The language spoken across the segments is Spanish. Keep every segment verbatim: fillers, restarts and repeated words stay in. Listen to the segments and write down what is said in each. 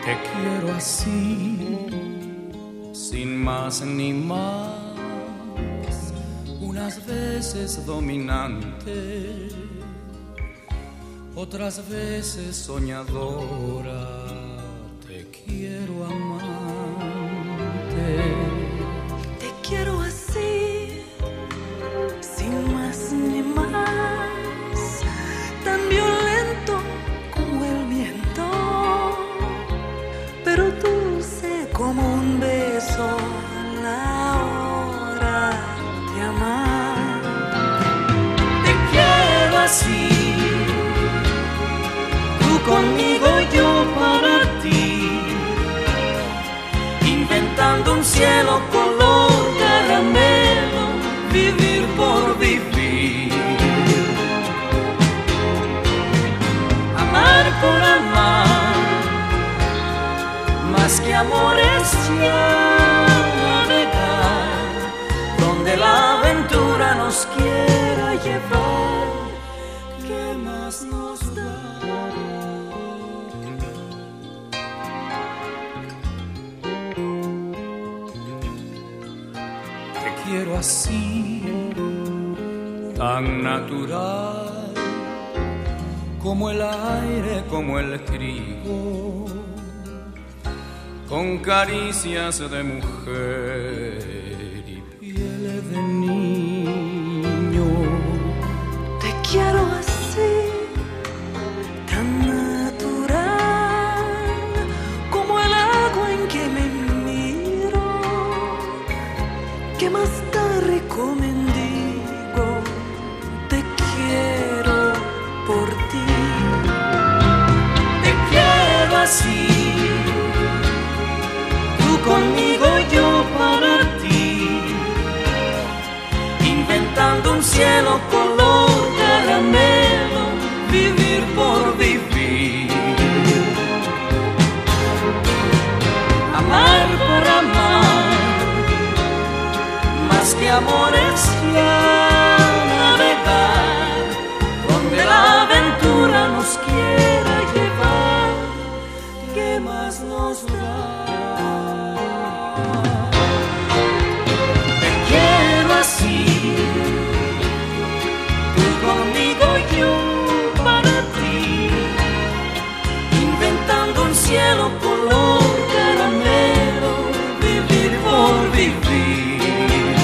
Te quiero así, sin más ni más, unas veces dominante, otras veces soñadora. Te quiero amante. Te quiero así, sin más ni más, tan violento como el viento, pero dulce como un beso a la hora de amar. Te quiero así, tú conmigo, yo para ti, inventando un cielo color caramelo, vivir por vivir, amar por amar, más que amores ya navegar, donde la aventura nos quiera llevar. ¿Qué más nos da? Te quiero así, tan natural, como el aire, como el trigo, con caricias de mujer y piel de niño. Te quiero así, tan natural, como el agua en que me miro, que más tarde como mendigo te quiero por ti. Te quiero así, tú conmigo, yo para ti, inventando un cielo color caramelo, vivir por vivir, amar por amar, más que amores ya navegar, donde la aventura nos quiera llevar. ¿Qué más nos da? Te quiero así, tú conmigo, yo para ti, inventando un cielo color caramelo, vivir por vivir,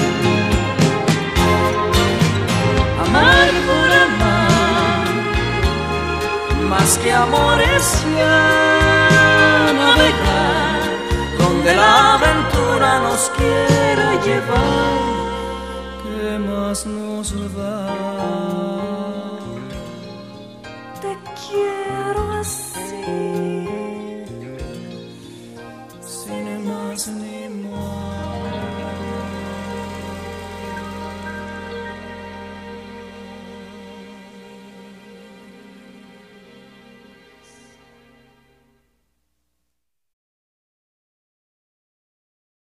amar por amar, más que amores ya navegar, donde la aventura nos quiera llevar. ¿Qué más nos da? Te quiero así.